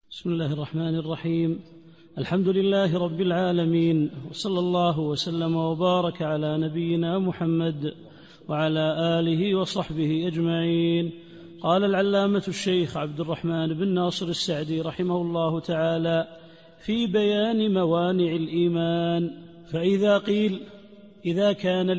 بسم الله الرحمن الرحيم. الحمد لله رب العالمين، وصلى الله وسلم وبارك على نبينا محمد وعلى آله وصحبه أجمعين. قال العلامة الشيخ عبد الرحمن بن ناصر السعدي رحمه الله تعالى في بيان موانع الإيمان: فإذا قيل إذا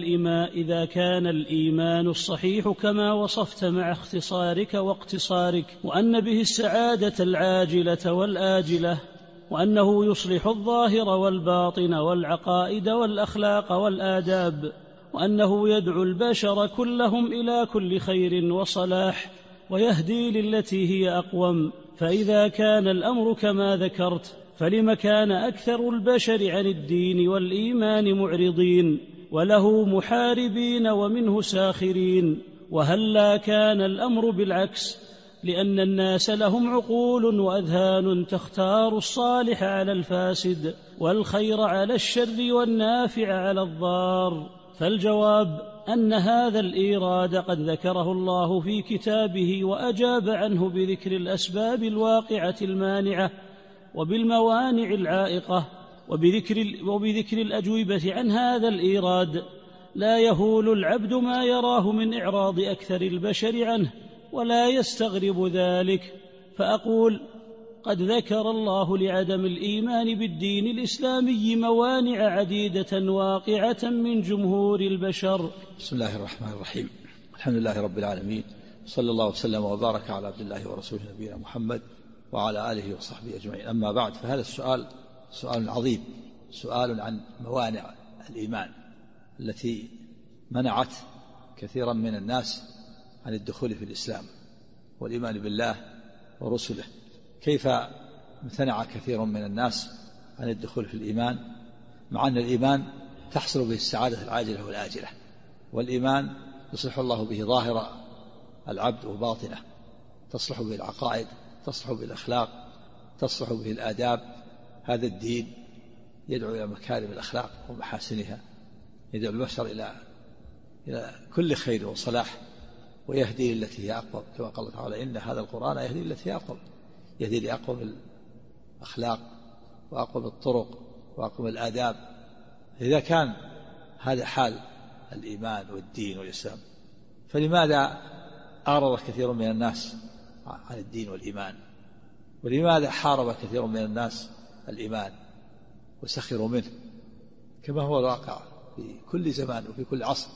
كان الإيمان الصحيح كما وصفت مع اختصارك واقتصارك، وأن به السعادة العاجلة والآجلة، وأنه يصلح الظاهر والباطن والعقائد والأخلاق والآداب، وأنه يدعو البشر كلهم إلى كل خير وصلاح ويهدي للتي هي أقوم، فإذا كان الأمر كما ذكرت فلم كان أكثر البشر عن الدين والإيمان معرضين وله محاربين ومنه ساخرين؟ وهلا كان الأمر بالعكس، لأن الناس لهم عقول وأذهان تختار الصالح على الفاسد والخير على الشر والنافع على الضار. فالجواب أن هذا الإيراد قد ذكره الله في كتابه وأجاب عنه بذكر الأسباب الواقعة المانعة وبالموانع العائقة وبذكر الأجوبة عن هذا الإيراد. لا يهول العبد ما يراه من إعراض أكثر البشر عنه ولا يستغرب ذلك، فأقول: قد ذكر الله لعدم الإيمان بالدين الإسلامي موانع عديدة واقعة من جمهور البشر. بسم الله الرحمن الرحيم. الحمد لله رب العالمين، صلى الله وسلم وبارك على عبد الله ورسوله نبينا محمد وعلى آله وصحبه أجمعين. أما بعد، فهذا السؤال سؤال عظيم، سؤال عن موانع الإيمان التي منعت كثيرا من الناس عن الدخول في الإسلام والإيمان بالله ورسله. كيف امتنع كثير من الناس عن الدخول في الإيمان، مع أن الإيمان تحصل به السعادة العاجلة والآجلة، والإيمان يصلح الله به ظاهر العبد وباطنه، تصلح به العقائد، تصلح به الأخلاق، تصلح به الآداب. هذا الدين يدعو إلى مكارم الأخلاق ومحاسنها، يدعو البشر إلى كل خير وصلاح، ويهدي للتي هي أقوم، كما قال الله تعالى: إن هذا القرآن يهدي للتي هي أقوم، يهدي لأقوم الأخلاق وأقوم الطرق وأقوم الآداب. إذا كان هذا حال الإيمان والدين والإسلام، فلماذا أعرض كثير من الناس عن الدين والإيمان؟ ولماذا حارب كثير من الناس الإيمان وسخروا منه، كما هو الواقع في كل زمان وفي كل عصر،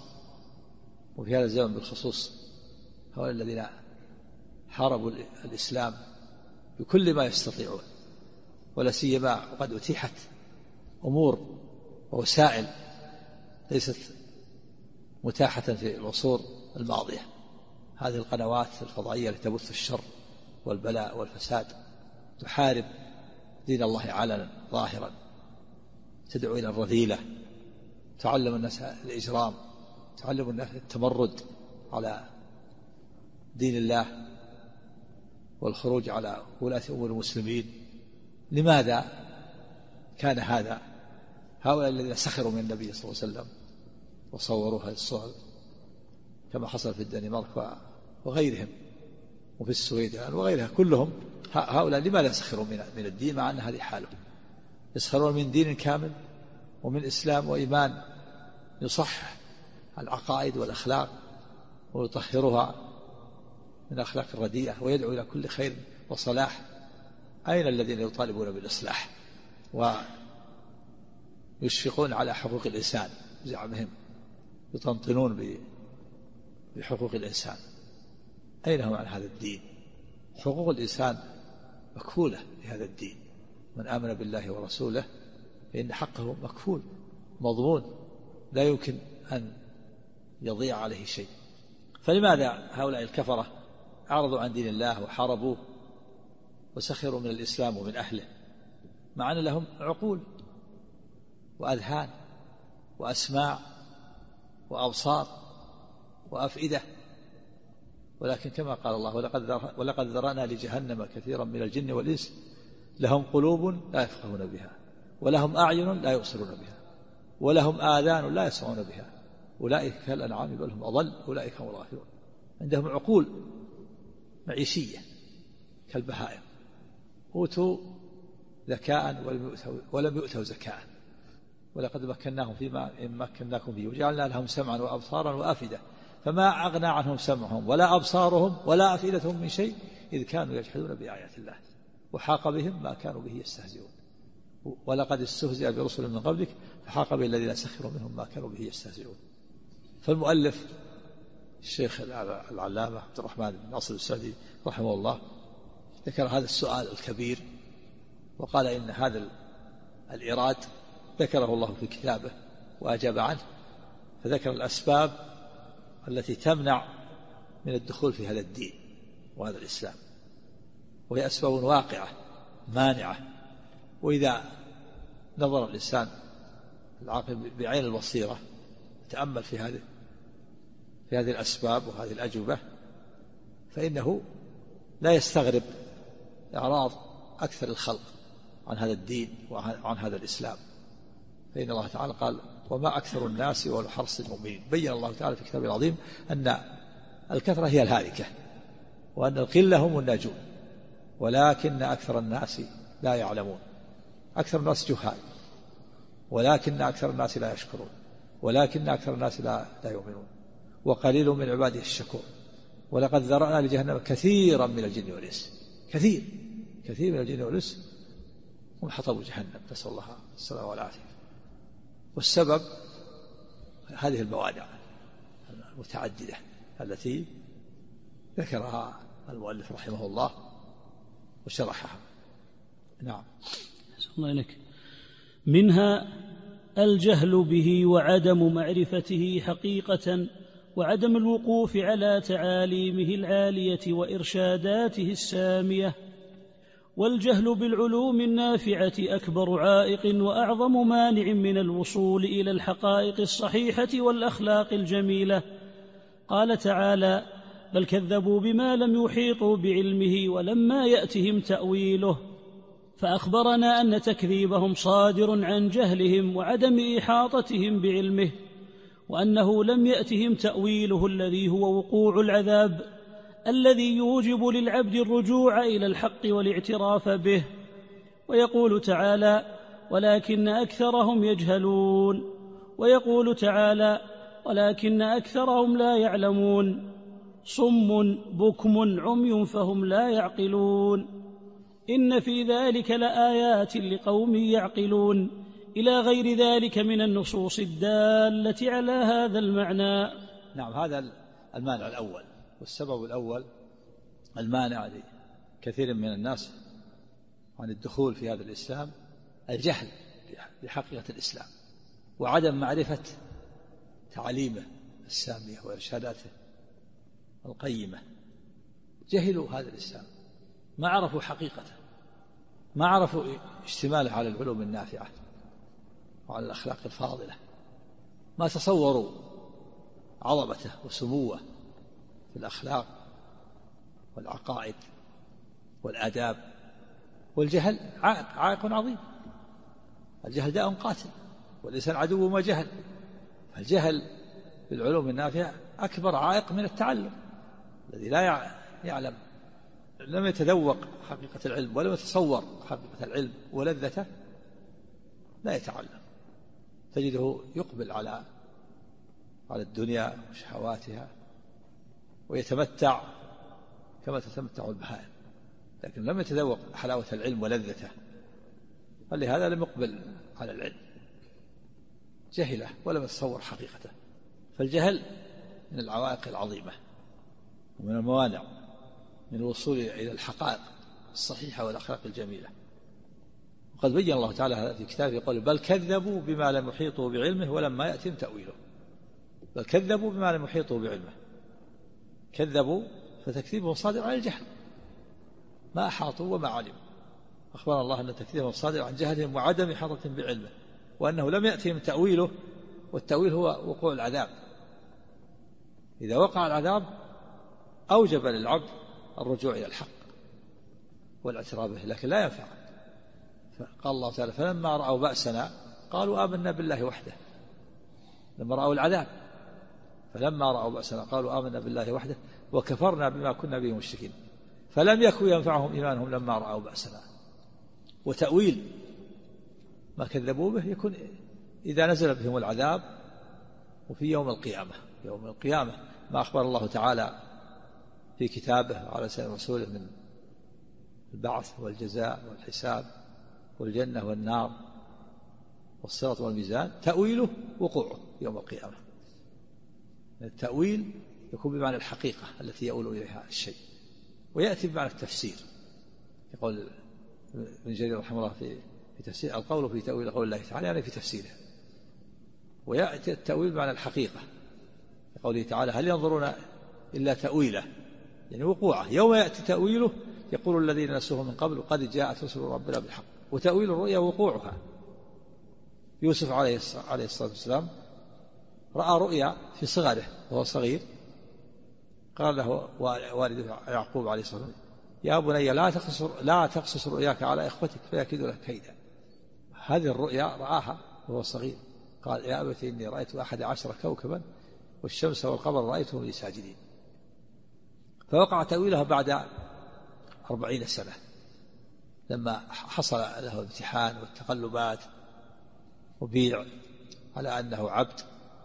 وفي هذا الزمن بالخصوص؟ هؤلاء الذين حاربوا الإسلام بكل ما يستطيعون، ولا سيما وقد أتيحت أمور ووسائل ليست متاحة في العصور الماضية. هذه القنوات الفضائية التي تبث الشر والبلاء والفساد تحارب دين الله علنا ظاهرا، تدعو إلى الرذيلة، تعلم الناس الإجرام، تعلم الناس التمرد على دين الله والخروج على ولاة أمور المسلمين. لماذا كان هذا؟ هؤلاء الذين سخروا من النبي صلى الله عليه وسلم وصوروا هذه الصور، كما حصل في الدنمارك وغيرهم، وفي السويد وغيرها، كلهم هؤلاء لماذا سخروا من الدين، مع أن هذه حالهم؟ يسخرون من دين كامل ومن إسلام وإيمان يصحح العقائد والأخلاق ويطهرها من الأخلاق الرديئة ويدعو إلى كل خير وصلاح. أين الذين يطالبون بالإصلاح ويشفقون على حقوق الإنسان بزعمهم، يطنطنون بحقوق الإنسان؟ أين هم عن هذا الدين؟ حقوق الإنسان مكفولة بهذا الدين، من آمن بالله ورسوله فإن حقه مكفول مضمون، لا يمكن أن يضيع عليه شيء. فلماذا هؤلاء الكفرة أعرضوا عن دين الله وحاربوه وسخروا من الإسلام ومن أهله، مع أن لهم عقول وأذهان وأسماع وأبصار وأفئدة؟ ولكن كما قال الله: ولقد ذرأنا لجهنم كثيرا من الجن والإنس لهم قلوب لا يفقهون بها، ولهم أعين لا يبصرون بها، ولهم آذان لا يسمعون بها، أولئك كالأنعام بل هم أضل، أولئك هم الغافلون. عندهم عقول معيشية كالبهائم، أوتوا ذكاء ولم يؤتوا زكاء، ولقد مكناهم فيما إن مكناكم فيه وجعلنا لهم سمعا وأبصارا وأفئدة فما أغنى عنهم سمعهم ولا أبصارهم ولا أفئدتهم من شيء إذ كانوا يجحدون بآيات الله وحاق بهم ما كانوا به يستهزئون. ولقد استهزئ برسل من قبلك فحاق بالذين سخروا منهم ما كانوا به يستهزئون. فالمؤلف الشيخ العلامة عبد الرحمن بن ناصر السعدي رحمه الله ذكر هذا السؤال الكبير، وقال إن هذا الإيراد ذكره الله في كتابه وأجاب عنه، فذكر الأسباب التي تمنع من الدخول في هذا الدين وهذا الإسلام، وهي أسباب واقعة مانعة. وإذا نظر الإنسان العاقل بعين البصيرة تأمل في هذه الأسباب وهذه الأجوبة فإنه لا يستغرب إعراض أكثر الخلق عن هذا الدين وعن هذا الإسلام، فإن الله تعالى قال وما أكثر الناس ولو حرص المؤمنين. بين الله تعالى في كتابه العظيم أن الكثرة هي الهالكة وأن القلة هم الناجون، ولكن أكثر الناس لا يعلمون. أكثر الناس جهال، ولكن أكثر الناس لا يشكرون، ولكن أكثر الناس لا يؤمنون، وقليل من عباده الشكور. ولقد ذرأنا لجهنم كثيرا من الجن والإنس، كثير من الجن والإنس هم حطبوا جهنم، نسأل الله السلامة والعافية. والسبب هذه الموانع المتعددة التي ذكرها المؤلف رحمه الله وشرحها. نعم. الله إليك. منها الجهل به وعدم معرفته حقيقة، وعدم الوقوف على تعاليمه العالية وإرشاداته السامية. والجهل بالعلوم النافعة أكبر عائق وأعظم مانع من الوصول إلى الحقائق الصحيحة والأخلاق الجميلة. قال تعالى: بل كذبوا بما لم يحيطوا بعلمه ولما يأتهم تأويله. فأخبرنا أن تكذيبهم صادر عن جهلهم وعدم إحاطتهم بعلمه، وأنه لم يأتهم تأويله الذي هو وقوع العذاب الذي يوجب للعبد الرجوع إلى الحق والاعتراف به. ويقول تعالى: ولكن أكثرهم يجهلون. ويقول تعالى: ولكن أكثرهم لا يعلمون. صم بكم عمي فهم لا يعقلون. إن في ذلك لآيات لقوم يعقلون، إلى غير ذلك من النصوص الدالة على هذا المعنى. نعم، هذا المانع الأول. والسبب الأول المانع لكثير من الناس عن الدخول في هذا الإسلام الجهل بحقيقة الإسلام وعدم معرفة تعاليمه السامية وإرشاداته القيمة. جهلوا هذا الإسلام، ما عرفوا حقيقته، ما عرفوا اشتماله على العلوم النافعة وعلى الأخلاق الفاضلة، ما تصوروا عظمته وسموه في الأخلاق والعقائد والآداب. والجهل عائق عظيم. الجهل داء قاتل، والإنسان عدو ما جهل. فالجهل بالعلوم النافعة أكبر عائق من التعلم. الذي لا يعلم، لم يتذوق حقيقة العلم ولم يتصور حقيقة العلم ولذته، لا يتعلم. تجده يقبل على الدنيا وشهواتها ويتمتع كما تتمتع البهائم، لكن لم يتذوق حلاوة العلم ولذته، فلهذا لم يقبل على العلم، جهله ولم يتصور حقيقته. فالجهل من العوائق العظيمة ومن الموانع من الوصول إلى الحقائق الصحيحة والأخلاق الجميلة. وقد بين الله تعالى هذا في كتابه، يقول: بل كذبوا بما لم يحيطوا بعلمه ولما يأتهم تأويله. بل كذبوا بما لم يحيطوا بعلمه. كذبوا فتكذيبهم صادر عن الجهل، ما أحاطوا وما علموا. أخبر الله أن تكذيبهم صادر عن جهلهم وعدم إحاطتهم بعلمه، وأنه لم يأتهم تأويله. والتأويل هو وقوع العذاب. إذا وقع العذاب أوجب للعبد الرجوع إلى الحق والاعتراف به، لكن لا ينفع. فقال الله تعالى: فلما رأوا بأسنا قالوا آمنا بالله وحده. لما رأوا العذاب، فلما رأوا بأسنا قالوا آمنا بالله وحده وكفرنا بما كنا به مشركين. فلم يكن ينفعهم إيمانهم لما رأوا بأسنا وتأويل ما كذبوا به يكون إذا نزل بهم العذاب وفي يوم القيامة. يوم القيامة ما أخبر الله تعالى في كتابه على لسان رسوله من البعث والجزاء والحساب والجنة والنار والصراط والميزان، تأويله وقوعه يوم القيامة. التأويل يكون بمعنى الحقيقة التي يؤول إليها الشيء، ويأتي بمعنى التفسير، يقول ابن جرير رحمه الله في تفسير القول في تأويل قول الله تعالى يعني في تفسيره. ويأتي التأويل بمعنى الحقيقة، قوله تعالى هل ينظرون إلا تأويله، يعني وقوعه. يوم يأتي تأويله يقول الذين نسوه من قبل قد جاءت رسل ربنا بالحق. وتأويل الرؤيا وقوعها. يوسف عليه الصلاة والسلام رأى رؤيا في صغره وهو صغير، قال له والده يعقوب عليه الصلاة والسلام يا بني لا تقصص رؤياك على إخوتك فيكيدوا لك كيدا. هذه الرؤيا رآها وهو صغير، قال يا أبت إني رأيت 11 كوكبا والشمس والقمر رأيتهم لي ساجدين. فوقع تأويلها بعد 40 سنة لما حصل له الامتحان والتقلبات وبيع على أنه عبد،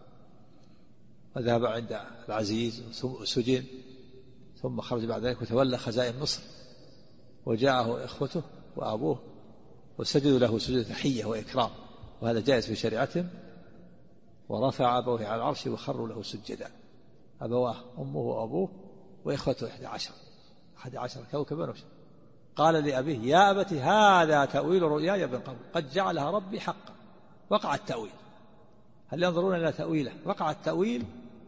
وذهب عند العزيز وسجن، ثم خرج بعد ذلك وتولى خزائن مصر، وجاءه إخوته وأبوه وسجدوا له سجود تحية وإكرام، وهذا جائز في شريعتهم. ورفع أبوه على العرش وخروا له سجدا، أبواه أمه وأبوه وإخوته 11 كوكبا. قال لأبيه يا أبت هذا تأويل رؤياي من قبل قد جعلها ربي حقا. وقع التأويل. هل ينظرون إلى تأويله؟ وقع التأويل،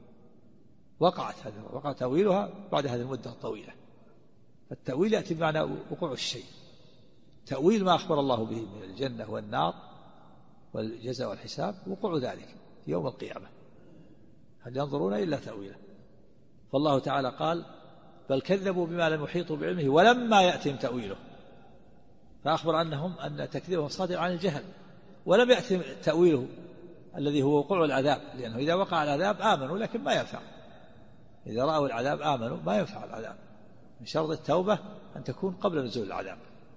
وقع تأويلها بعد هذه المدة الطويلة. التأويل يأتي بمعنى وقوع الشيء، تأويل ما أخبر الله به من الجنة والنار والجزاء والحساب، وقوع ذلك يوم القيامة. هل ينظرون إلا تأويله؟ فالله تعالى قال بل كذبوا بما لم يحيطوا بعلمه ولما يأتهم تأويله، فأخبر أن تكذيبهم صادر عن الجهل، ولم يأتهم تأويله الذي هو وقوع العذاب، لأنه إذا وقع العذاب آمنوا لكن ما ينفع، إذا رأوا العذاب آمنوا ما ينفع العذاب. من شرط التوبة أن تكون قبل نزول العذاب،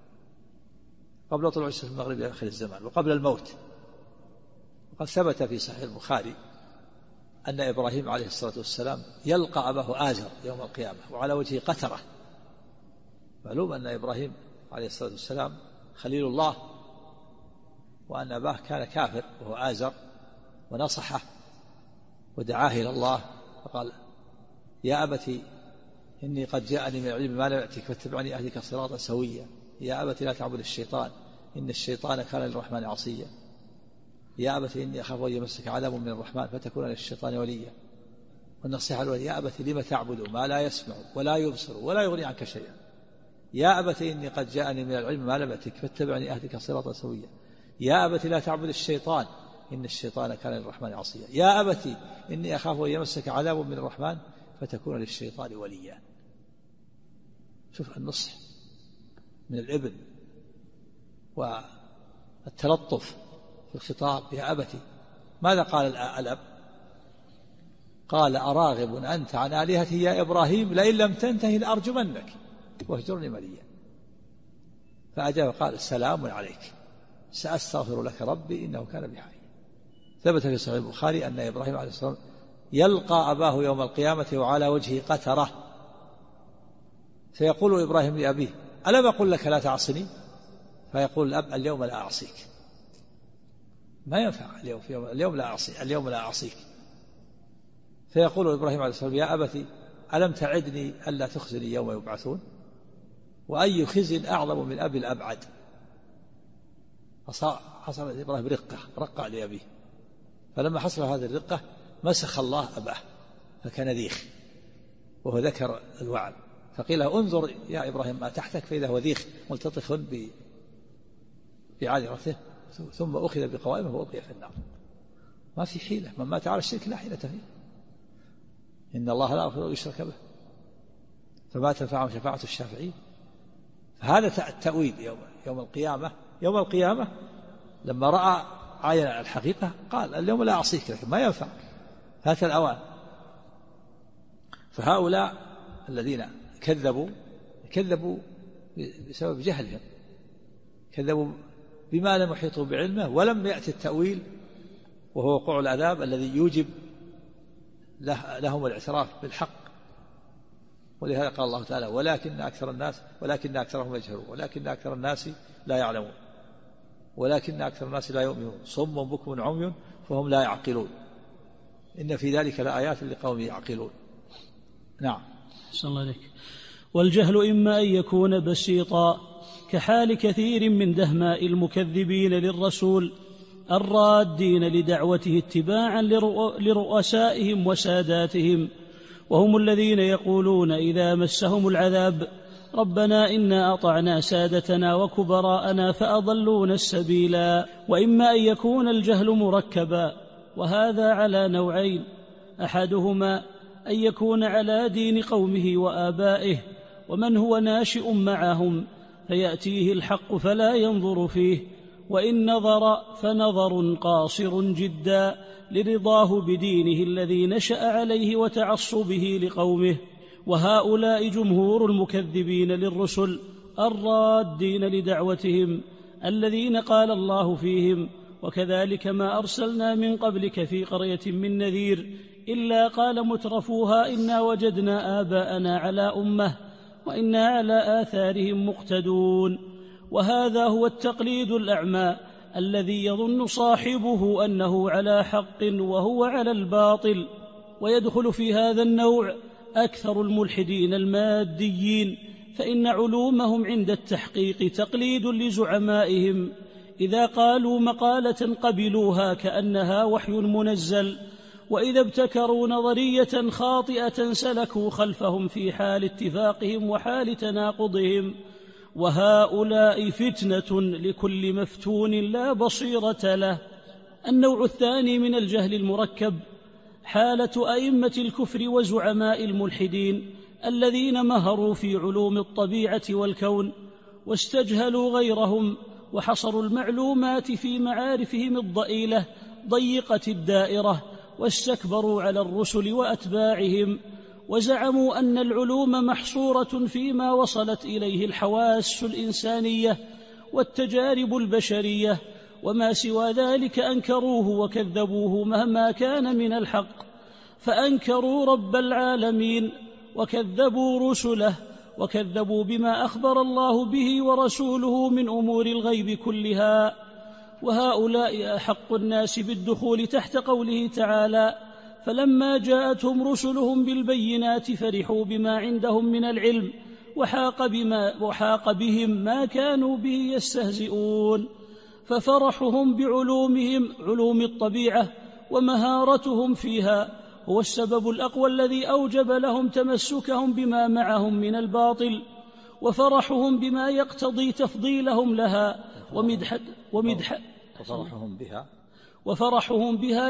قبل طلوع الشمس من المغرب إلى آخر الزمان، وقبل الموت. وقد ثبت في صحيح البخاري أن إبراهيم عليه الصلاة والسلام يلقى أباه آزر يوم القيامة وعلى وجهه قترة. معلوم أن إبراهيم عليه الصلاة والسلام خليل الله، وأن أباه كان كافر وهو آزر، ونصحه ودعاه إلى الله فقال يا أبتي إني قد جاءني من العلم ما لم يأتك فاتبعني أهدك صراطا سويا. يا أبتي لا تعبد الشيطان إن الشيطان كان للرحمن عصيا. يا أبتي إني أخاف أن يمسك عذاب من الرحمن فتكون للشيطان وليا. والنصيحة الأولى يا أبتي لم تعبد ما لا يسمع ولا يبصر ولا يغني عنك شيئا. يا أبتي إني قد جاءني من العلم ما لم يأتك فاتبعني أهدك صراطا سويا. يا أبتي لا تعبد الشيطان إن الشيطان كان للرحمن عصيا. يا أبتي إني أخاف أن يمسك عذاب من الرحمن فتكون للشيطان وليا. شوف النصح من الابن والتلطف في الخطاب. يا أبتي ماذا قال الأب؟ قال أراغب أنت عن آلهتي يا إبراهيم لئن لم تنتهي لأرجمنك واهجرني مليا. فأجاب قال السلام عليك سأستغفر لك ربي إنه كان بي حفيا. ثبت في صحيح البخاري أن إبراهيم عليه الصلاة والسلام يلقى أباه يوم القيامة وعلى وجهه قترة، فيقول إبراهيم لأبيه ألم أقل لك لا تعصني؟ فيقول الأب اليوم لا أعصيك. ما ينفع اليوم لا أعصيك. فيقول إبراهيم عليه الصلاة والسلام يا أبتي ألم تعدني ألا تخزني يوم يبعثون؟ وأي خزي أعظم من أبي الأبعد. حصل إبراهيم رقة لأبيه، فلما حصل هذه الرقة مسخ الله أباه فكان ذيخ، وهو ذكر الوعد، فقيل انظر يا إبراهيم ما تحتك فإذا هو ذيخ ملتطخ بعذرته، ثم أخذ بقوائمه وألقي في النار. ما في حيلة، من مات على الشرك لا حيلة فيه. إن الله لا يغفر أن يشرك به فما تنفعهم شفاعة الشافعين. فهذا التأويل يوم القيامة لما رأى عين الحقيقة قال اليوم لا أعصيك، لكن ما ينفع هذا الأوان. فهؤلاء الذين كذبوا بسبب جهلهم، كذبوا بما لم يحيطوا بعلمه، ولم يأتي التأويل وهو وقوع العذاب الذي يوجب لهم الاعتراف بالحق. ولهذا قال الله تعالى ولكن أكثرهم يجهلون، ولكن أكثر الناس لا يعلمون، ولكن أكثر الناس لا يؤمنون، صم بكم عمي فهم لا يعقلون، إن في ذلك لآيات لقوم يعقلون. نعم. صلى الله عليك. والجهل إما أن يكون بسيطا كحال كثير من دهماء المكذبين للرسول الرادين لدعوته اتباعا لرؤسائهم وساداتهم، وهم الذين يقولون إذا مسهم العذاب ربنا إنا أطعنا سادتنا وكبراءنا فأضلونا السبيلا. وإما أن يكون الجهل مركبا، وهذا على نوعين: أحدهما أن يكون على دين قومه وآبائه ومن هو ناشئ معهم فيأتيه الحق فلا ينظر فيه، وإن نظر فنظر قاصر جدا لرضاه بدينه الذي نشأ عليه وتعصبه لقومه. وهؤلاء جمهور المكذبين للرسل الرادين لدعوتهم الذين قال الله فيهم وكذلك ما أرسلنا من قبلك في قرية من نذير إلا قال مترفوها إنا وجدنا آباءنا على أمة وإنا على آثارهم مقتدون. وهذا هو التقليد الأعمى الذي يظن صاحبه أنه على حق وهو على الباطل. ويدخل في هذا النوع أكثر الملحدين الماديين، فإن علومهم عند التحقيق تقليد لزعمائهم، إذا قالوا مقالة قبلوها كأنها وحي منزل، وإذا ابتكروا نظرية خاطئة سلكوا خلفهم في حال اتفاقهم وحال تناقضهم. وهؤلاء فتنة لكل مفتون لا بصيرة له. النوع الثاني من الجهل المركب حالة أئمة الكفر وزعماء الملحدين الذين مهروا في علوم الطبيعة والكون واستجهلوا غيرهم وحصروا المعلومات في معارفهم الضئيلة ضيقة الدائرة، واستكبروا على الرسل وأتباعهم، وزعموا أن العلوم محصورة فيما وصلت إليه الحواس الإنسانية والتجارب البشرية، وما سوى ذلك أنكروه وكذبوه مهما كان من الحق، فأنكروا رب العالمين وكذبوا رسله وكذبوا بما أخبر الله به ورسوله من أمور الغيب كلها. وهؤلاء أحق الناس بالدخول تحت قوله تعالى فلما جاءتهم رسلهم بالبينات فرحوا بما عندهم من العلم وحاق بهم ما كانوا به يستهزئون. ففرحهم بعلومهم علوم الطبيعة ومهارتهم فيها هو السبب الأقوى الذي أوجب لهم تمسكهم بما معهم من الباطل، وفرحهم بما يقتضي تفضيلهم لها وفرحهم بها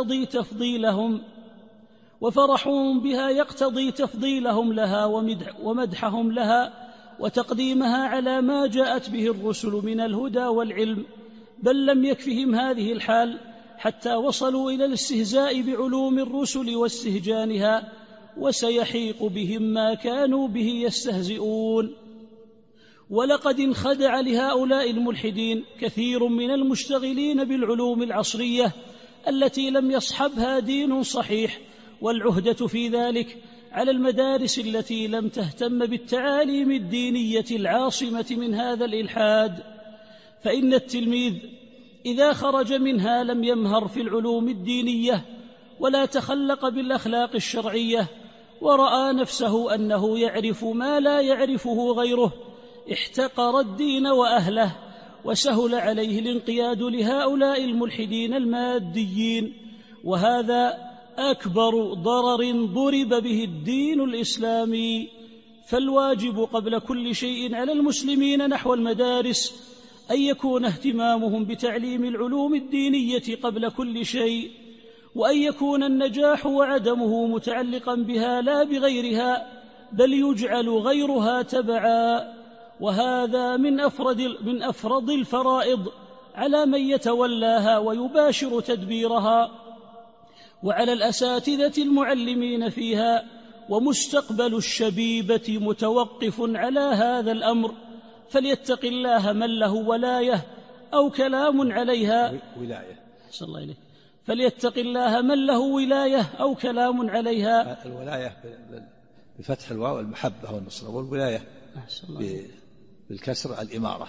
يقتضي تفضيلهم لها ومدحهم لها وتقديمها على ما جاءت به الرسل من الهدى والعلم. بل لم يكفهم هذه الحال حتى وصلوا إلى الاستهزاء بعلوم الرسل واستهجانها، وسيحيق بهم ما كانوا به يستهزئون. ولقد انخدع لهؤلاء الملحدين كثير من المشتغلين بالعلوم العصرية التي لم يصحبها دين صحيح، والعهدة في ذلك على المدارس التي لم تهتم بالتعاليم الدينية العاصمة من هذا الإلحاد. فإن التلميذ إذا خرج منها لم يمهر في العلوم الدينية ولا تخلق بالأخلاق الشرعية، ورأى نفسه أنه يعرف ما لا يعرفه غيره، احتقر الدين وأهله، وسهل عليه الانقياد لهؤلاء الملحدين الماديين. وهذا أكبر ضرر ضرب به الدين الإسلامي. فالواجب قبل كل شيء على المسلمين نحو المدارس أن يكون اهتمامهم بتعليم العلوم الدينية قبل كل شيء، وأن يكون النجاح وعدمه متعلقا بها لا بغيرها، بل يجعل غيرها تبعا. وهذا من أفرض الفرائض على من يتولاها ويباشر تدبيرها، وعلى الأساتذة المعلمين فيها. ومستقبل الشبيبة متوقف على هذا الأمر، فليتق الله من له ولاية أو كلام عليها ولاية. صلى الله عليه. فليتق الله من له ولاية أو كلام عليها. الولاية بفتح الواو المحبة والنصرة، والولاية بالكسر الإمارة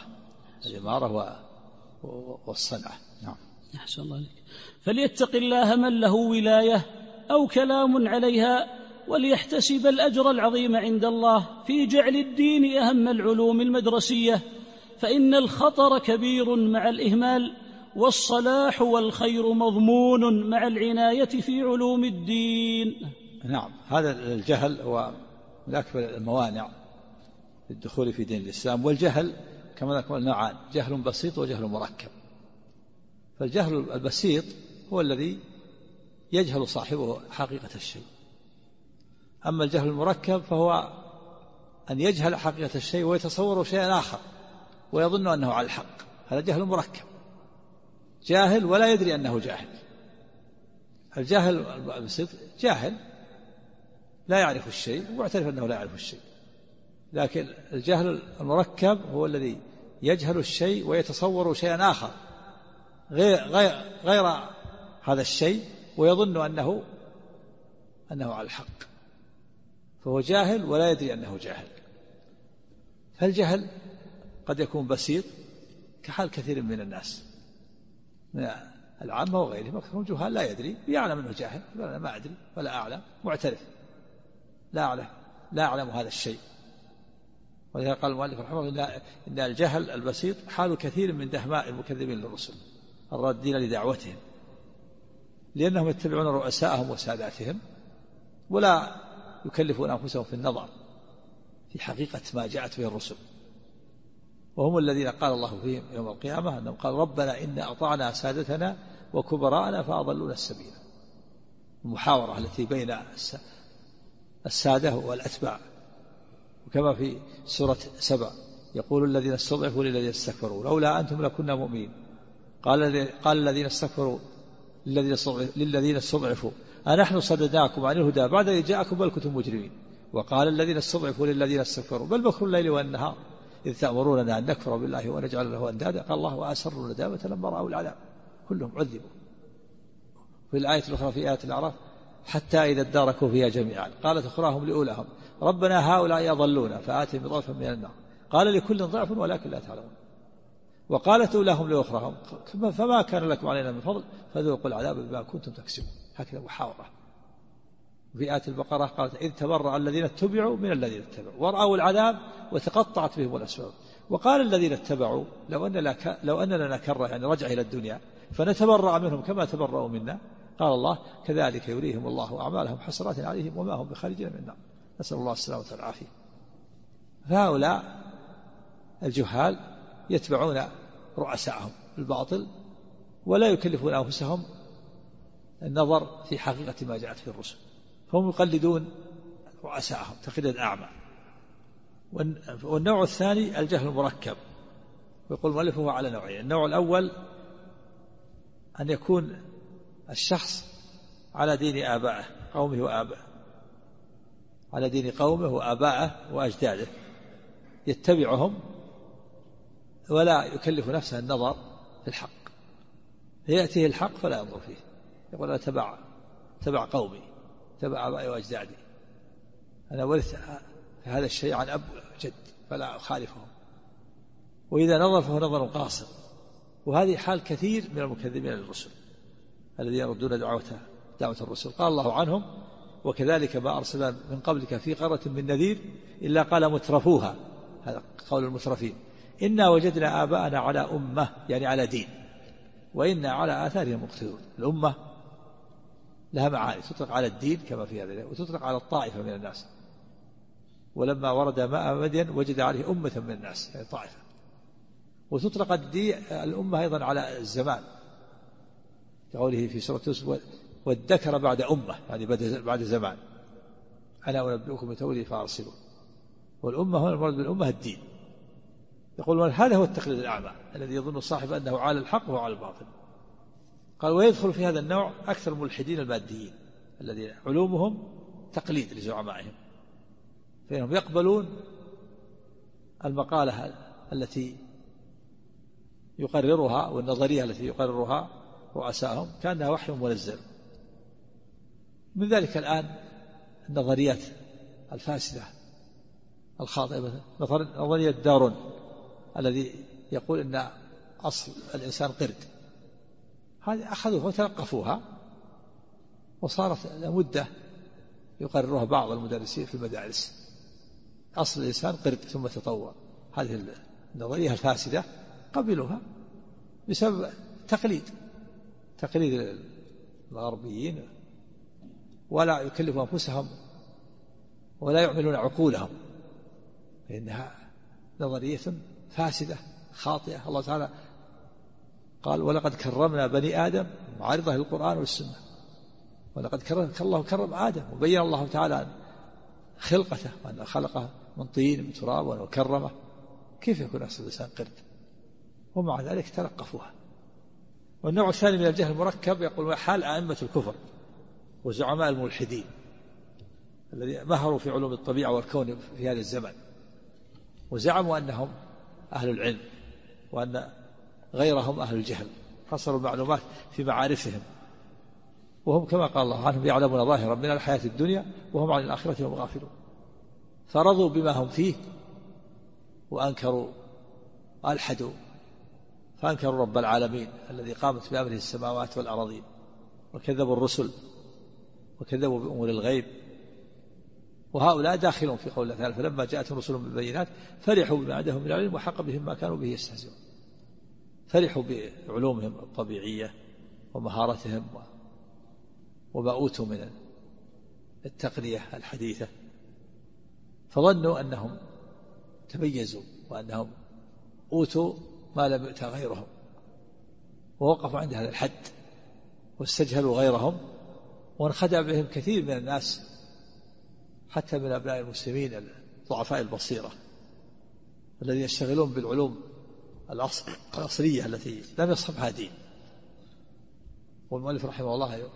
والصنعة. نعم. أحسن الله عليك. فليتق الله من له ولاية أو كلام عليها، وليحتسب الأجر العظيم عند الله في جعل الدين أهم العلوم المدرسية، فإن الخطر كبير مع الإهمال، والصلاح والخير مضمون مع العناية في علوم الدين. نعم. هذا الجهل هو من أكبر الموانع للدخول في دين الإسلام. والجهل كما قلنا نوعان: جهل بسيط وجهل مركب. فالجهل البسيط هو الذي يجهل صاحبه حقيقة الشيء، أما الجهل المركب فهو أن يجهل حقيقة الشيء ويتصور شيئا آخر ويظن أنه على الحق، هذا جهل مركب، جاهل ولا يدري أنه جاهل. الجاهل البسيط جاهل لا يعرف الشيء ويعترف أنه لا يعرف الشيء، لكن الجهل المركب هو الذي يجهل الشيء ويتصور شيئا آخر غير هذا الشيء ويظن أنه على الحق، فهو جاهل ولا يدري أنه جاهل. فالجهل قد يكون بسيط كحال كثير من الناس من العامة وغيرهم، أكثرهم جهال لا يدري، يعلم أنه جاهل، أنا ما أدري ولا أعلم، معترف لا أعلم هذا الشيء. ولذلك قال المؤلف رحمه الله إن الجهل البسيط حال كثير من دهماء المكذبين للرسل الرادين لدعوتهم، لأنهم يتبعون رؤساءهم وساداتهم ولا يكلفون أنفسهم في النظر في حقيقة ما جاءت به الرسل، وهم الذين قال الله فيهم يوم القيامة أنهم قال ربنا إن أطعنا سادتنا وكبراءنا فأضلونا السبيل. المحاورة التي بين السادة والأتباع. وكما في سورة 7 يقول الذين استضعفوا للذين استكبروا لولا أنتم لكنا مؤمنين، قال الذين استكبروا للذين استضعفوا أنحن صددناكم عن الهدى بعد إذ جاءكم بل كنتم مجرمين. وقال الذين استضعفوا للذين استكبروا بل مكر الليل والنهار إذ تأمروننا أن نكفر بالله ونجعل له أندادا. قال الله وأسروا الندامة لما رأوا العذاب كلهم عذبوا. في الآية الأخرى في آية الأعراف حتى إذا اداركوا فيها جميعا قالت أخراهم لأولهم ربنا هؤلاء أضلونا فآتهم بضعفا من النار قال لكل ضعف ولكن لا تعلمون. وقالت أولاهم لأخراهم فما كان لكم علينا من فضل فذوقوا العذاب بما كنتم تكسبون. هكذا محاورة. في آية البقرة قالت إذ تبرأ الذين اتبعوا من الذين اتبعوا ورأوا العذاب وتقطعت بهم الأسباب. وقال الذين اتبعوا لو أن لنا كرة يعني رجع إلى الدنيا فنتبرأ منهم كما تبرأوا منا. قال الله كذلك يريهم الله أعمالهم حسرات عليهم وما هم بخارجين من النار. نسأل الله السلامة والعافية. فهؤلاء الجهال يتبعون رؤساءهم بالباطل ولا يكلفون أنفسهم النظر في حقيقة ما جاءت في الرسل، فهم يقلدون رؤساءهم تقليد أعمى. والنوع الثاني الجهل المركب، ويقول المؤلف هو على نوعين. النوع الأول أن يكون الشخص على دين آبائه قومه وآبائه، على دين قومه وآبائه وأجداده، يتبعهم ولا يكلف نفسه النظر في الحق، يأتيه الحق فلا ينظر فيه، يقول أنا تبع قومي تبع آبائي وأجدادي، أنا ورثت هذا الشيء عن أب جد فلا أخالفهم. وإذا نظر فهو نظر قاصر. وهذه حال كثير من المكذبين للرسل الذين يردون دعوة الرسل. قال الله عنهم وكذلك ما أرسلنا من قبلك في قرية من نذير إلا قال مترفوها، هذا قول المترفين، إنا وجدنا آباءنا على أمة يعني على دين وإنا على آثارهم مقتدون. الأمة لها معاني، تطلق على الدين كما في هذا وتطلق على الطائفة من الناس. ولما ورد ماء مدين وجد عليه أمة من الناس يعني طائفة. وتطلق الأمة أيضا على الزمان كقوله في سورة يوسف والذكر بعد أمة يعني بعد زمان أنا أنبئكم بتأويله فأرسلون. والأمة هنا المراد بالأمة الدين. يقول هذا هو التقليد الأعمى الذي يظن صاحب أنه على الحق وهو على الباطل. قال ويدخل في هذا النوع أكثر الملحدين الماديين الذين علومهم تقليد لزعمائهم، فإنهم يقبلون المقالة التي يقررها والنظرية التي يقررها رؤسائهم كأنها وحي منزل. من ذلك الآن النظريات الفاسدة الخاطئة، نظرية دارون الذي يقول إن أصل الإنسان قرد، هذه أخذوها وتلقفوها وصارت مدة يقررها بعض المدرسين في المدارس، أصل الإنسان قرد ثم تطور. هذه النظرية الفاسدة قبلوها بسبب تقليد الغربيين، ولا يكلفوا أنفسهم ولا يعملون عقولهم، لأنها نظرية فاسدة خاطئة. الله تعالى قال ولقد كرمنا بني آدم، معارضة للقرآن والسنة. ولقد الله كرم آدم، وبين الله تعالى خلقته وأن خلقه من طين من تراب وأنه كرمه. كيف يكون أصل الإنسان قرد؟ ومع ذلك تلقفوها. والنوع الثاني من الجهل المركب يقول حال أئمة الكفر وزعماء الملحدين الذين مهروا في علوم الطبيعة والكون في هذا الزمن، وزعموا أنهم أهل العلم وأن غيرهم أهل الجهل، حصلوا المعلومات في معارفهم، وهم كما قال الله عنهم يعلمون ظاهرا من الحياة الدنيا وهم عن الآخرة هم غافلون. فرضوا بما هم فيه وأنكروا ألحدوا، فأنكروا رب العالمين الذي قامت بأمره السماوات والأراضين، وكذبوا الرسل وكذبوا بأمور الغيب. وهؤلاء داخلون في قول الله تعالى فلما جاءتهم رسل بالبينات فرحوا بما عندهم من العلم وحق بهم ما كانوا به يستهزئون. فرحوا بعلومهم الطبيعية ومهارتهم وما أوتوا من التقنية الحديثة، فظنوا أنهم تميزوا وأنهم أوتوا ما لم يؤت غيرهم، ووقفوا عند هذا الحد واستجهلوا غيرهم، وانخدع بهم كثير من الناس حتى من أبناء المسلمين ضعفاء البصيرة الذين يشتغلون بالعلوم الأصلية التي لم يصحبها دين. والمؤلف رحمه الله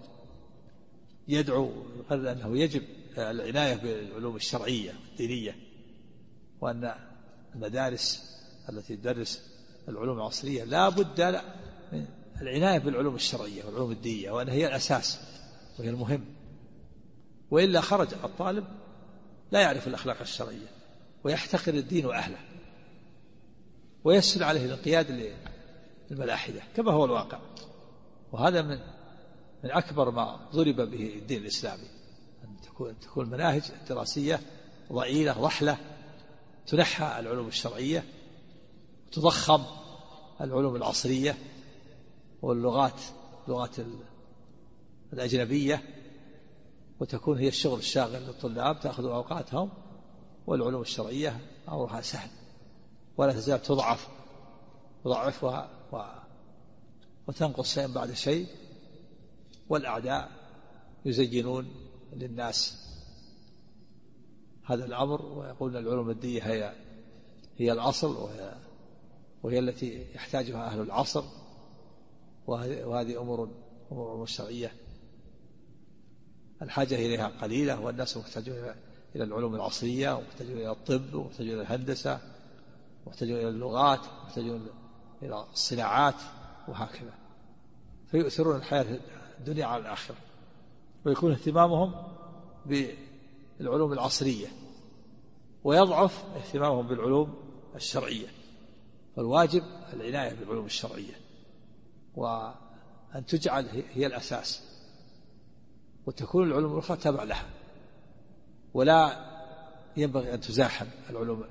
يدعو يقرر أنه يجب العناية بالعلوم الشرعية الدينية، وأن المدارس التي تدرس العلوم العصرية لا بد من العناية بالعلوم الشرعية والعلوم الدينية، وأنها هي الأساس وهي المهم، وإلا خرج الطالب لا يعرف الأخلاق الشرعية ويحتقر الدين وأهله ويسهل عليه الانقياد للملاحدة كما هو الواقع. وهذا من أكبر ما ضرب به الدين الإسلامي، أن تكون المناهج الدراسية ضئيلة ضحلة، تنحى العلوم الشرعية وتضخم العلوم العصرية واللغات الأجنبية، وتكون هي الشغل الشاغل للطلاب تأخذ أوقاتهم، والعلوم الشرعية أمرها سهل ولا تزال تضعفها وتنقص شيئا بعد شيء. والأعداء يزينون للناس هذا الأمر ويقولون العلوم الدينية هي الأصل، وهي التي يحتاجها أهل العصر، وهذه أمور شرعية الحاجة إليها قليلة، والناس محتاجون إلى العلوم العصرية، ومحتاجون إلى الطب، ومحتاجون إلى الهندسة، ومحتاجون إلى اللغات، ومحتاجون إلى الصناعات، وهكذا. فيؤثرون الحياة الدنيا على الآخرة، ويكون اهتمامهم بالعلوم العصرية ويضعف اهتمامهم بالعلوم الشرعية. فالواجب العناية بالعلوم الشرعية، وأن تجعل هي الأساس، وتكون العلوم الأخرى تبع لها، ولا ينبغي أن تزاحم العلوم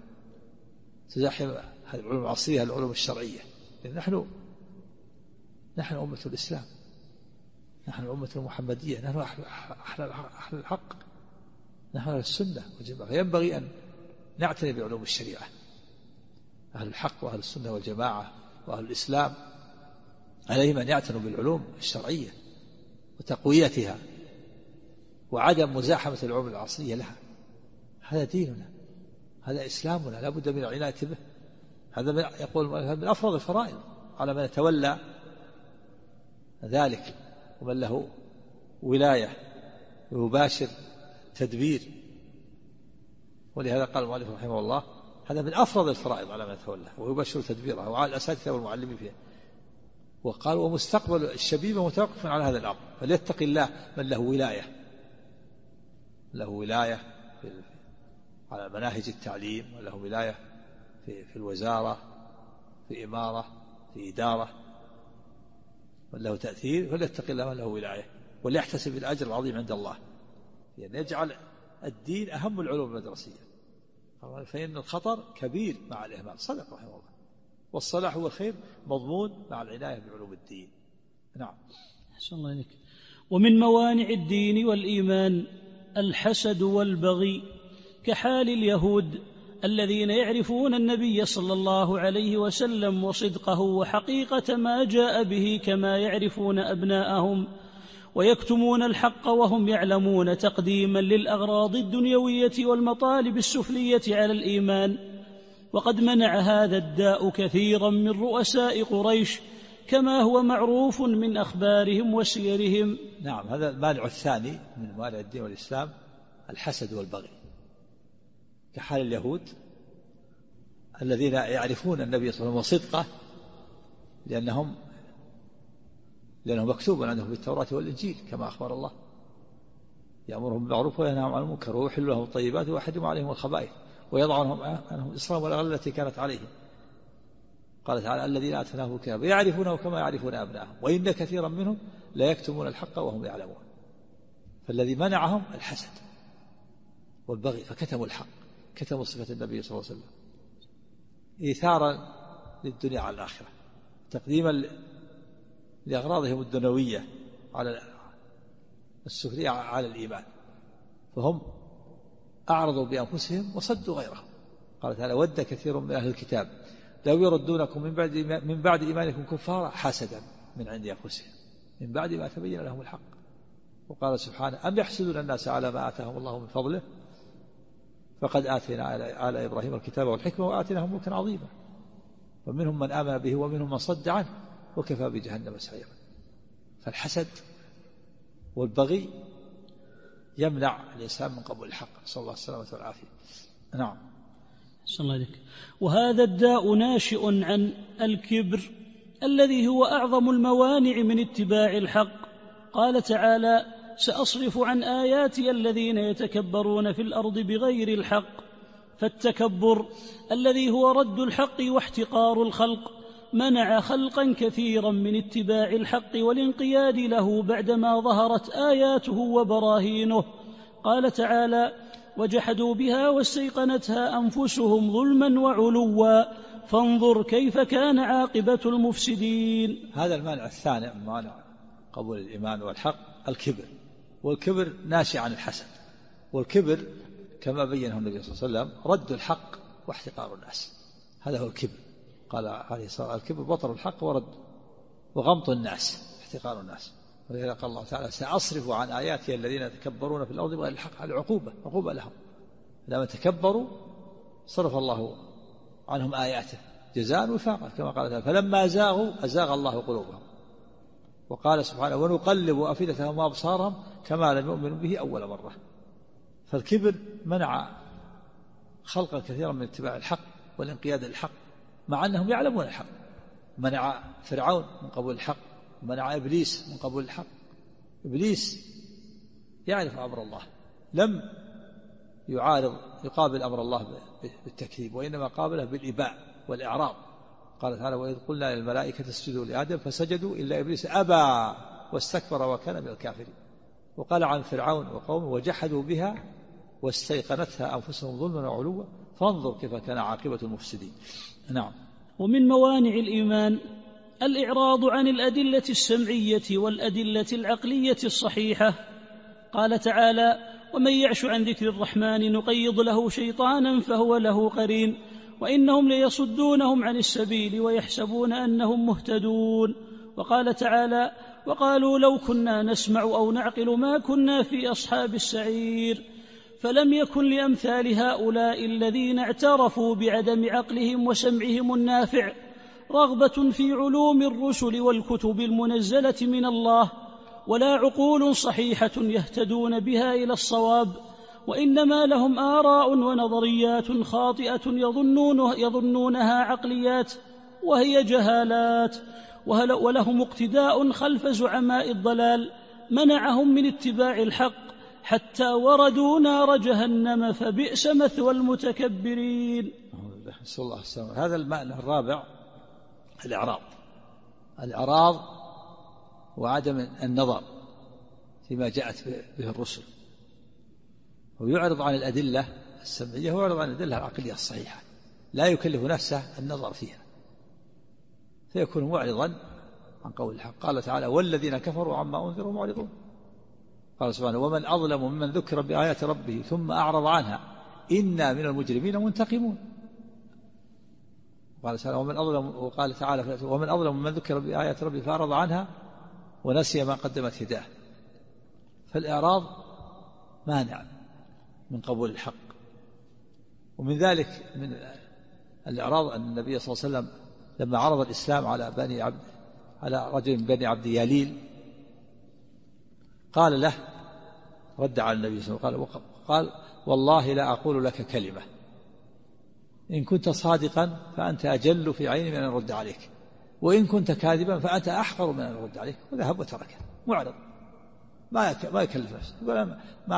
العصرية العلوم الشرعية. لأن نحن أمة الإسلام، نحن الأمة المحمدية، نحن أهل الحق، نحن أهل السنة والجماعة، فينبغي أن نعتني بعلوم الشريعة. أهل الحق وأهل السنة والجماعة وأهل الإسلام عليهم أن يعتنوا بالعلوم الشرعية وتقويتها، وعدم مزاحمة العلوم العصرية لها. هذا ديننا، هذا إسلامنا، لا بد من العناية به. هذا يقول من أفرض الفرائض على من يتولى ذلك ومن له ولاية ويباشر تدبير. ولهذا قال المؤلف رحمه الله هذا من أفرض الفرائض على من يتولى ويبشر تدبيرها وعلى الأساتذة والمعلمين فيها. وقال ومستقبل الشبيبة متوقف على هذا الأمر، فليتق الله من له ولاية على مناهج التعليم، وله ولاية في الوزارة، في إمارة، في إدارة، من له تأثير، فليتق الله من له ولاية وليحتسب الأجر العظيم عند الله، يعني يجعل الدين أهم العلوم المدرسية، فإن الخطر كبير مع الإهمال. صدق رحمه الله. والصلاح والخير مضمون مع العناية بعلوم الدين. نعم. أحسن الله إليك. ومن موانع الدين والإيمان الحسد والبغي، كحال اليهود الذين يعرفون النبي صلى الله عليه وسلم وصدقه وحقيقة ما جاء به كما يعرفون أبناءهم، ويكتمون الحق وهم يعلمون تقديما للأغراض الدنيوية والمطالب السفلية على الإيمان. وقد منع هذا الداء كثيرا من رؤساء قريش كما هو معروف من أخبارهم وسيرهم. نعم، هذا المانع الثاني من موانع الدين والإسلام الحسد والبغي، كحال اليهود الذين يعرفون النبي صلى الله عليه وسلم وصدقه لأنهم مكتوب عندهم في التوراة والإنجيل كما أخبر الله، يأمرهم بالمعروف وينهاهم عن المنكر ويحل لهم الطيبات ويحرم عليهم الخبائث ويضع عنهم إصرهم والأغلال التي كانت عليهم. قال تعالى الذين آتيناهم الكتاب يعرفونه كما يعرفون أبناءهم وإن كثيرا منهم لا يكتمون الحق وهم يعلمون. فالذي منعهم الحسد والبغي، فكتموا الحق، كتموا صفة النبي صلى الله عليه وسلم إيثارا للدنيا على الآخرة، تقديما لأغراضهم الدنيوية على السفلية على الإيمان، فهم أعرضوا بأنفسهم وصدوا غيرهم. قال تعالى ود كثير من أهل الكتاب لو يردونكم من بعد إيمانكم كفارا حسدا من عند أنفسهم من بعد ما تبين لهم الحق. وقال سبحانه أم يحسدون الناس على ما آتاهم الله من فضله فقد آتينا آل إبراهيم الكتاب والحكمة وآتيناهم ملكا عظيما ومنهم من آمن به ومنهم من صد عنه وكفى بجهنم سعيرا. فالحسد والبغي يمنع الإنسان من قبول الحق، صلى الله السلامة والعافية. نعم. صلى الله عليك. وهذا الداء ناشئ عن الكبر الذي هو أعظم الموانع من اتباع الحق. قال تعالى سأصرف عن آياتي الذين يتكبرون في الأرض بغير الحق. فالتكبر الذي هو رد الحق واحتقار الخلق منع خلقا كثيرا من اتباع الحق والانقياد له بعدما ظهرت آياته وبراهينه. قال تعالى وجحدوا بها واستيقنتها أنفسهم ظلما وعلوا فانظر كيف كان عاقبة المفسدين. هذا المانع الثاني من مانع قبول الإيمان والحق الكبر، والكبر ناشئ عن الحسد، والكبر كما بينه النبي صلى الله عليه وسلم رد الحق واحتقار الناس، هذا هو الكبر. قال عليه الصلاة والسلام الكبر بطر الحق ورد وغمط الناس احتقار الناس. ولذلك قال الله تعالى سأصرف عن آياتي الذين يتكبرون في الأرض بغير الحق، هذه عقوبة لهم لما تكبروا صرف الله عنهم آياته جزاء وفاقا كما قال تعالى فلما زاغوا أزاغ الله قلوبهم. وقال سبحانه ونقلب أفئدتهم وأبصارهم كما لم يؤمنوا به أول مرة. فالكبر منع خلقا كثيرا من اتباع الحق والانقياد للحق مع أنهم يعلمون الحق. منع فرعون من قبول الحق، منع إبليس من قبول الحق. إبليس يعرف أمر الله، لم يقابل أمر الله بالتكذيب، وإنما قابله بالإباء والإعراض. قال تعالى وإذ قلنا للملائكة اسجدوا لآدم فسجدوا إلا إبليس أبى واستكبر وكان من الكافرين. وقال عن فرعون وقومه وجحدوا بها واستيقنتها أنفسهم ظلما وعلوا فانظر كيف كان عاقبة المفسدين. نعم. ومن موانع الإيمان الإعراض عن الأدلة السمعية والأدلة العقلية الصحيحة. قال تعالى ومن يعش عن ذكر الرحمن نقيض له شيطانا فهو له قرين وإنهم ليصدونهم عن السبيل ويحسبون أنهم مهتدون. وقال تعالى وقالوا لو كنا نسمع أو نعقل ما كنا في أصحاب السعير. فلم يكن لأمثال هؤلاء الذين اعترفوا بعدم عقلهم وسمعهم النافع رغبة في علوم الرسل والكتب المنزلة من الله، ولا عقول صحيحة يهتدون بها إلى الصواب، وإنما لهم آراء ونظريات خاطئة يظنونها عقليات وهي جهالات، ولهم اقتداء خلف زعماء الضلال منعهم من اتباع الحق حتى وردوا نار جهنم فبئس مثوى المتكبرين. نسأل الله السلامة. هذا المعنى الرابع الإعراض وعدم النظر فيما جاءت به الرسل، ويعرض عن الأدلة السمعية ويعرض عن الأدلة العقلية الصحيحة، لا يكلف نفسه النظر فيها، فيكون معرضا عن قول الحق. قال تعالى: والذين كفروا عما أنذروا معرضون. قال سبحانه: ومن أظلم ممن ذكر بآيات ربه ثم أعرض عنها إنا من المجرمين منتقمون. قال تعالى: وقال تعالى: ومن أظلم ممن ذكر بآيات ربه فأعرض عنها ونسي ما قدمت يداه. فالإعراض مانع من قبول الحق. ومن ذلك من الإعراض أن النبي صلى الله عليه وسلم لما عرض الإسلام على رجل من بني عبد ياليل قال له، رد على النبي صلى الله عليه وسلم قال: والله لا أقول لك كلمة، إن كنت صادقا فأنت أجل في عيني من أن أرد عليك، وإن كنت كاذبا فأنت أحقر من أن أرد عليك. وذهب وتركه معرض، ما يكلف نفسه، يقول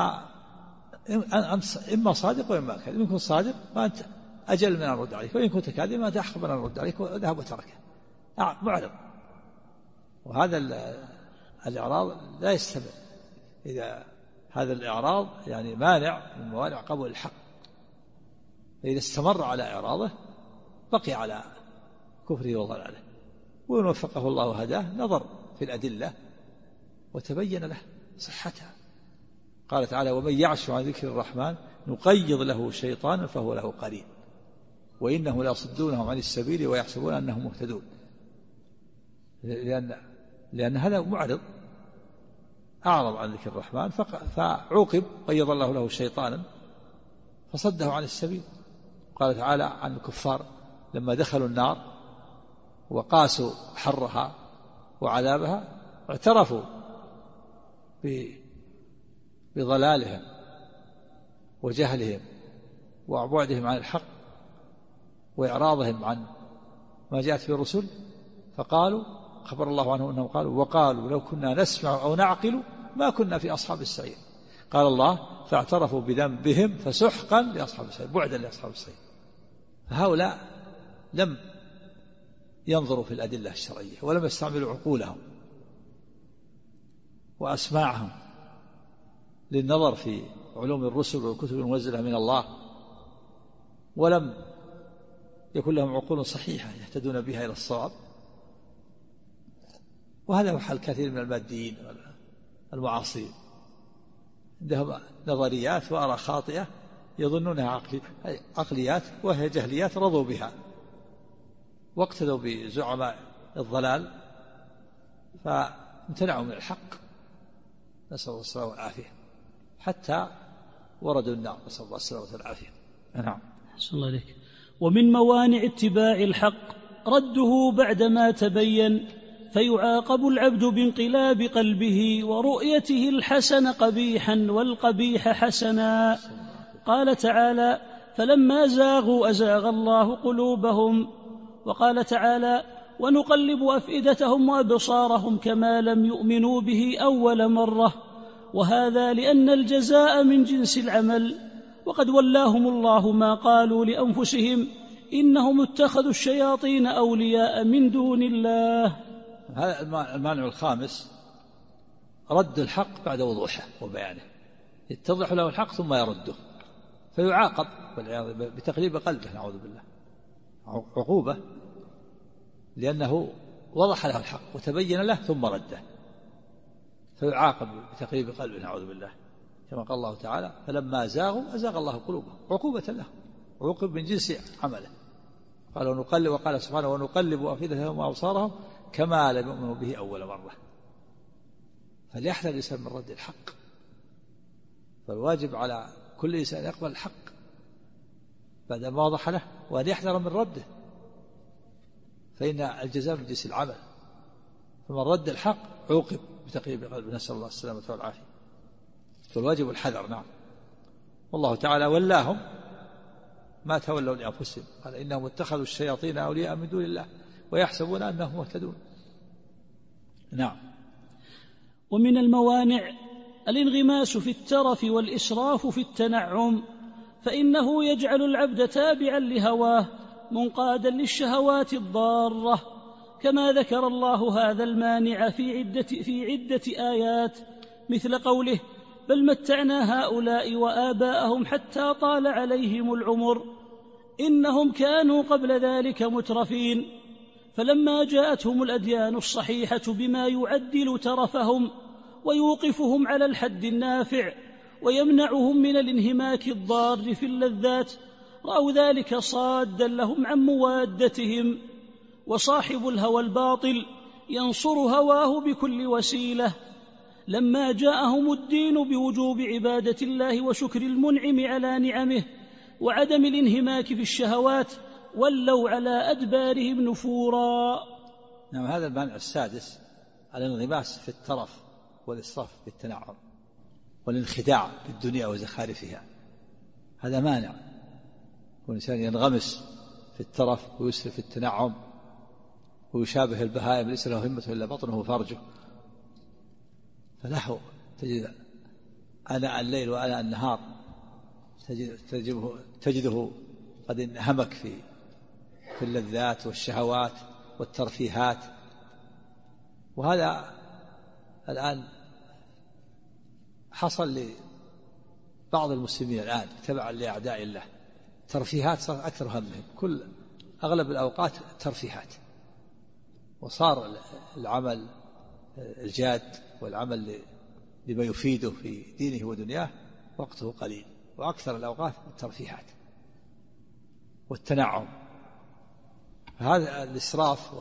إما صادق وإما كاذب، إن كنت صادق فأنت أجل من أن أرد عليك، وإن كنت كاذبا فأنت أحقر من أن أرد عليك. وذهب وتركه معرض. وهذا الإعراض لا يستمر، إذا هذا الإعراض يعني مانع من موانع قبول الحق، فإذا استمر على إعراضه بقي على كفره وضلاله، وإن وفقه الله وهداه نظر في الأدلة وتبين له صحتها. قال تعالى: ومن يعش عن ذكر الرحمن نقيض له شيطانا فهو له قرين وإنه ليصدونهم عن السبيل ويحسبون أنهم مهتدون. لأن هذا معرض، أعرض عن ذكر الرحمن فعوقب، قيض الله له شيطانا فصده عن السبيل. قال تعالى عن الكفار لما دخلوا النار وقاسوا حرها وعذابها اعترفوا بضلالهم وجهلهم وبعدهم عن الحق وإعراضهم عن ما جاءت به الرسل، فقالوا، خبر الله عنه أنهم قالوا: وقالوا لو كنا نسمع أو نعقل ما كنا في أصحاب السعير. قال الله: فاعترفوا بذنبهم فسحقا لأصحاب السعير، بعدا لأصحاب السعير. فهؤلاء لم ينظروا في الأدلة الشرعية ولم يستعملوا عقولهم وأسماعهم للنظر في علوم الرسل والكتب المنزلة من الله، ولم يكن لهم عقول صحيحة يهتدون بها إلى الصواب. وهذا هو حال كثير من الماديين المعاصرين، عندهم نظريات وآراء خاطئة يظنونها عقليات وهي جهليات، رضوا بها واقتدوا بزعماء الضلال فامتنعوا من الحق، نسأل الله السلامة والعافية، حتى وردوا النار، نسأل الله السلامة والعافية. نعم. أحسن الله عليك. ومن موانع اتباع الحق رده بعدما تبين، فيعاقب العبد بانقلاب قلبه ورؤيته الحسن قبيحا والقبيح حسنا. قال تعالى: فلما زاغوا أزاغ الله قلوبهم. وقال تعالى: ونقلب أفئدتهم وأبصارهم كما لم يؤمنوا به أول مرة، وهذا لأن الجزاء من جنس العمل، وقد ولاهم الله ما قالوا لأنفسهم إنهم اتخذوا الشياطين أولياء من دون الله. هذا المانع الخامس رد الحق بعد وضوحه وبيانه، يتضح له الحق ثم يرده فيعاقب بتقليب قلبه، نعوذ بالله، عقوبة، لأنه وضح له الحق وتبين له ثم رده فيعاقب بتقليب قلبه، نعوذ بالله، كما قال الله تعالى: فلما زاغوا أزاغ الله قلوبهم، عقوبة له، عقوب من جنس عمله. وقال سبحانه: ونقلب أفئدتهم وأبصارهم كما لم يؤمنوا به أول مرة. فليحذر الإنسان من رد الحق، فالواجب على كل إنسان يقبل الحق بعد ما وضح له، وأن يحذر من رده، فإن الجزاء من جنس العمل، فمن رد الحق عوقب بتقليب قلبه، نسأل الله السلامة والعافية. فالواجب الحذر. نعم. والله تعالى ولاهم ما تولوا لأنفسهم، قال إنهم اتخذوا الشياطين أولياء من دون الله ويحسبون أنهم مهتدون. نعم. ومن الموانع الانغماس في الترف والإسراف في التنعم، فإنه يجعل العبد تابعا لهواه منقادا للشهوات الضارة، كما ذكر الله هذا المانع في عدة آيات، مثل قوله: بل متعنا هؤلاء وآباءهم حتى طال عليهم العمر إنهم كانوا قبل ذلك مترفين. فلما جاءتهم الأديان الصحيحة بما يعدل ترفهم ويوقفهم على الحد النافع ويمنعهم من الانهماك الضار في اللذات، رأوا ذلك صادا لهم عن موادتهم. وصاحب الهوى الباطل ينصر هواه بكل وسيلة. لما جاءهم الدين بوجوب عبادة الله وشكر المنعم على نعمه وعدم الانهماك في الشهوات، ولوا على أدبارهم نفورا. نعم. هذا المانع السادس الانغماس في الترف والإسراف بالتنعم والانخداع بالدنيا وزخارفها. هذا مانع، والإنسان ينغمس في الترف ويسرف في التنعم ويشابه البهائم ليس له همة إلا بطنه وفرجه، فله تجد آناء الليل وآناء النهار تجده قد انهمك في اللذات والشهوات والترفيهات. وهذا الآن حصل لبعض المسلمين الآن تبعا لأعداء الله، ترفيهات صار أكثر همهم، أغلب الأوقات ترفيهات، وصار العمل الجاد والعمل لما يفيده في دينه ودنياه وقته قليل، وأكثر الأوقات الترفيهات والتنعم. هذا الإسراف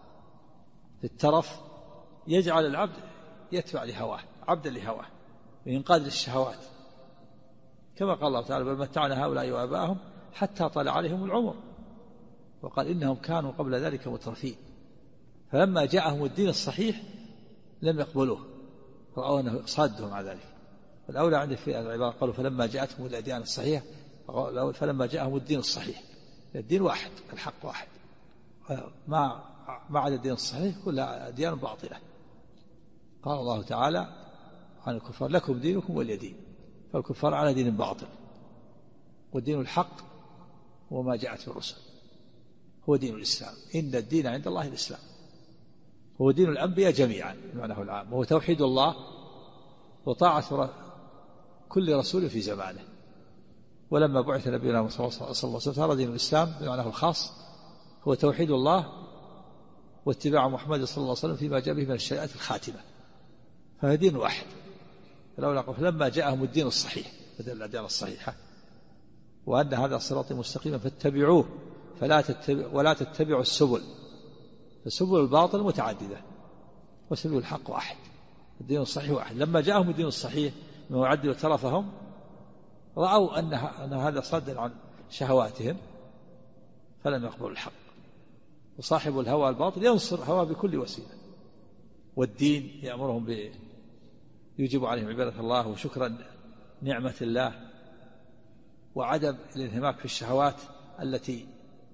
في الترف يجعل العبد يتبع لهواه، عبدا لهواه وينقاد للشهوات، كما قال الله تعالى: بل متعنا هؤلاء وآباءهم حتى طال عليهم العمر، وقال إنهم كانوا قبل ذلك مترفين، فلما جاءهم الدين الصحيح لم يقبلوه، رأوا أنه صادهم على ذلك. والأولى عندي في العبارة قالوا فلما جاءتهم الأديان الصحيحة، فلما جاءهم الدين الصحيح، الدين واحد، الحق واحد، ما عدا الدين الصحيح كلها أديان باطلة. قال الله تعالى عن الكفار: لكم دينكم ولي دين. فالكفار على دين باطل، والدين الحق وما جاءت الرسل هو دين الإسلام. إن الدين عند الله الإسلام، هو دين الأنبياء جميعا بمعناه العام، وهو توحيد الله وطاعة كل رسول في زمانه. ولما بعث نبينا صلى الله عليه وسلم صار دين الإسلام بمعناه الخاص هو توحيد الله واتباع محمد صلى الله عليه وسلم فيما جاء به من الشريعة الخاتمة، فهو دين واحد. فلما جاءهم الدين الصحيح بدل الأديان الصحيحة، وأن هذا صراطي مستقيما فاتبعوه ولا تتبعوا السبل، فسبل الباطل متعددة وسبل الحق واحد، الدين الصحيح واحد. لما جاءهم الدين الصحيح من يعدل ترفهم، رأوا أن هذا صد عن شهواتهم فلم يقبلوا الحق. وصاحب الهوى الباطل ينصر هواه بكل وسيلة، والدين يأمرهم يجب عليهم عبادة الله وشكر نعمة الله وعدم الانهماك في الشهوات التي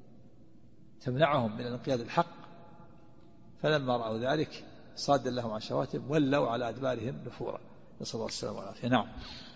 تمنعهم من انقياد الحق. فلما رأوا ذلك صادا لهم عن شهواتهم ولوا على أدبارهم نفورا، نسأل الله السلامة والعافية. نعم.